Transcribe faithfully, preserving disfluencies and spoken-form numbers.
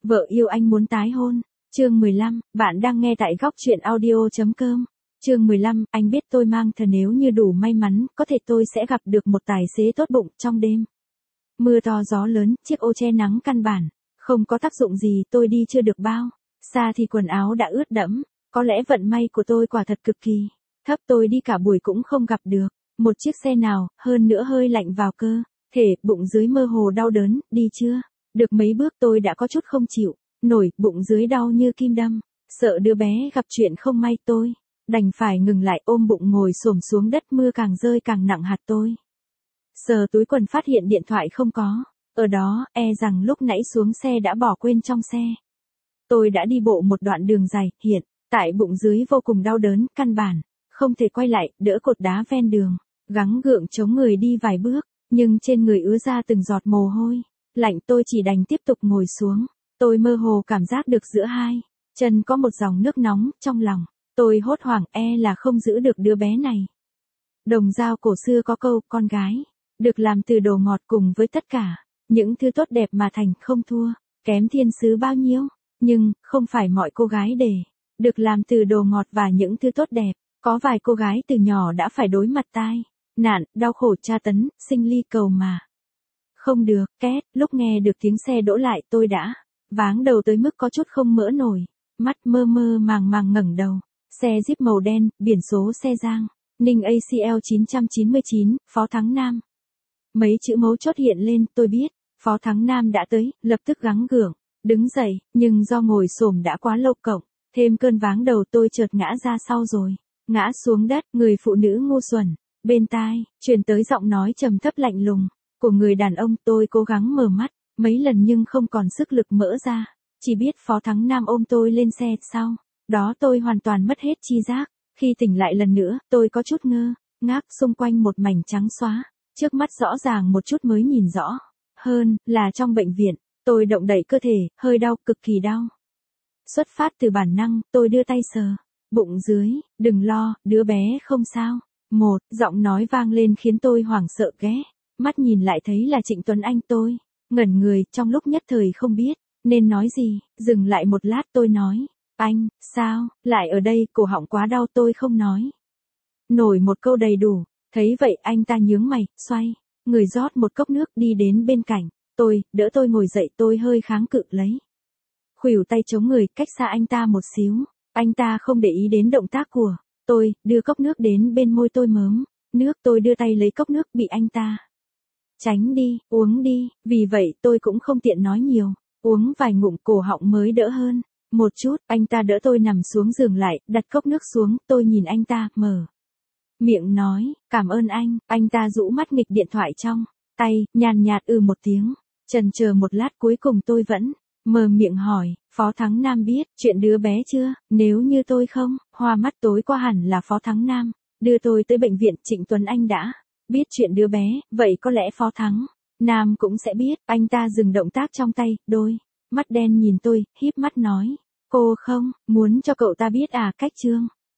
Vợ yêu anh muốn tái hôn. Chương mười lăm, bạn đang nghe tại góc truyện audio.com. Chương mười lăm, anh biết tôi mang thờ nếu như đủ may mắn, có thể tôi sẽ gặp được một tài xế tốt bụng trong đêm. Mưa to gió lớn, chiếc ô che nắng căn bản, không có tác dụng gì, tôi đi chưa được bao. Xa thì quần áo đã ướt đẫm, có lẽ vận may của tôi quả thật cực kỳ thấp, tôi đi cả buổi cũng không gặp được một chiếc xe nào, hơn nữa hơi lạnh vào cơ thể, bụng dưới mơ hồ đau đớn, đi chưa được mấy bước tôi đã có chút không chịu nổi, bụng dưới đau như kim đâm, sợ đứa bé gặp chuyện không may, tôi đành phải ngừng lại ôm bụng ngồi xổm xuống đất, mưa càng rơi càng nặng hạt. Tôi sờ túi quần phát hiện điện thoại không có ở đó, e rằng lúc nãy xuống xe đã bỏ quên trong xe. Tôi đã đi bộ một đoạn đường dài, hiện tại bụng dưới vô cùng đau đớn, căn bản không thể quay lại, đỡ cột đá ven đường, gắng gượng chống người đi vài bước, nhưng trên người ứa ra từng giọt mồ hôi lạnh, tôi chỉ đành tiếp tục ngồi xuống. Tôi mơ hồ cảm giác được giữa hai chân có một dòng nước nóng, trong lòng tôi hốt hoảng, e là không giữ được đứa bé này. Đồng dao cổ xưa có câu, con gái được làm từ đồ ngọt cùng với tất cả những thứ tốt đẹp mà thành, không thua kém thiên sứ bao nhiêu. Nhưng không phải mọi cô gái để được làm từ đồ ngọt và những thứ tốt đẹp, có vài cô gái từ nhỏ đã phải đối mặt tai nạn, đau khổ, tra tấn, sinh ly cầu mà không được. Két, lúc nghe được tiếng xe đỗ lại, tôi đã váng đầu tới mức có chút không mỡ nổi, mắt mơ mơ màng màng ngẩng đầu. Xe Jeep màu đen, biển số xe Giang Ninh A C L chín chín chín, Phó Thắng Nam. Mấy chữ mấu chốt hiện lên, tôi biết Phó Thắng Nam đã tới, lập tức gắng gượng đứng dậy, nhưng do ngồi xổm đã quá lâu, cộng thêm cơn váng đầu, tôi chợt ngã ra sau rồi ngã xuống đất. Người phụ nữ ngu xuẩn bên tai truyền tới giọng nói trầm thấp lạnh lùng của người đàn ông. Tôi cố gắng mở mắt mấy lần nhưng không còn sức lực mở ra, chỉ biết Phó Thắng Nam ôm tôi lên xe. Sau đó tôi hoàn toàn mất hết tri giác. Khi tỉnh lại lần nữa, tôi có chút ngơ ngác, xung quanh một mảnh trắng xóa, trước mắt rõ ràng một chút mới nhìn rõ hơn là trong bệnh viện. Tôi động đậy cơ thể, hơi đau, cực kỳ đau. Xuất phát từ bản năng, tôi đưa tay sờ bụng dưới. Đừng lo, đứa bé không sao. Một giọng nói vang lên khiến tôi hoảng sợ, ghé mắt nhìn lại thấy là Trịnh Tuấn Anh. Tôi ngẩn người, trong lúc nhất thời không biết nên nói gì. Dừng lại một lát, tôi nói, anh, sao lại ở đây? Cổ họng quá đau, tôi không nói nổi một câu đầy đủ. Thấy vậy anh ta nhướng mày, xoay người rót một cốc nước, đi đến bên cạnh tôi, đỡ tôi ngồi dậy. Tôi hơi kháng cự, lấy khuỷu tay chống người, cách xa anh ta một xíu. Anh ta không để ý đến động tác của tôi, đưa cốc nước đến bên môi tôi, mớm nước. Tôi đưa tay lấy cốc nước, bị anh ta tránh đi, uống đi. Vì vậy tôi cũng không tiện nói nhiều, uống vài ngụm cổ họng mới đỡ hơn một chút. Anh ta đỡ tôi nằm xuống giường lại, đặt cốc nước xuống. Tôi nhìn anh ta, mở miệng nói, cảm ơn anh. Anh ta rũ mắt nghịch điện thoại trong tay, nhàn nhạt ừ một tiếng. Chần chờ một lát, cuối cùng tôi vẫn mở miệng hỏi, Phó Thắng Nam biết chuyện đứa bé chưa? Nếu như tôi không hoa mắt, tối qua hẳn là Phó Thắng Nam đưa tôi tới bệnh viện. Trịnh Tuấn Anh đã biết chuyện đứa bé, vậy có lẽ Phó Thắng Nam cũng sẽ biết. Anh ta dừng động tác trong tay, đôi mắt đen nhìn tôi, híp mắt nói, cô không muốn cho cậu ta biết à? Cách Trương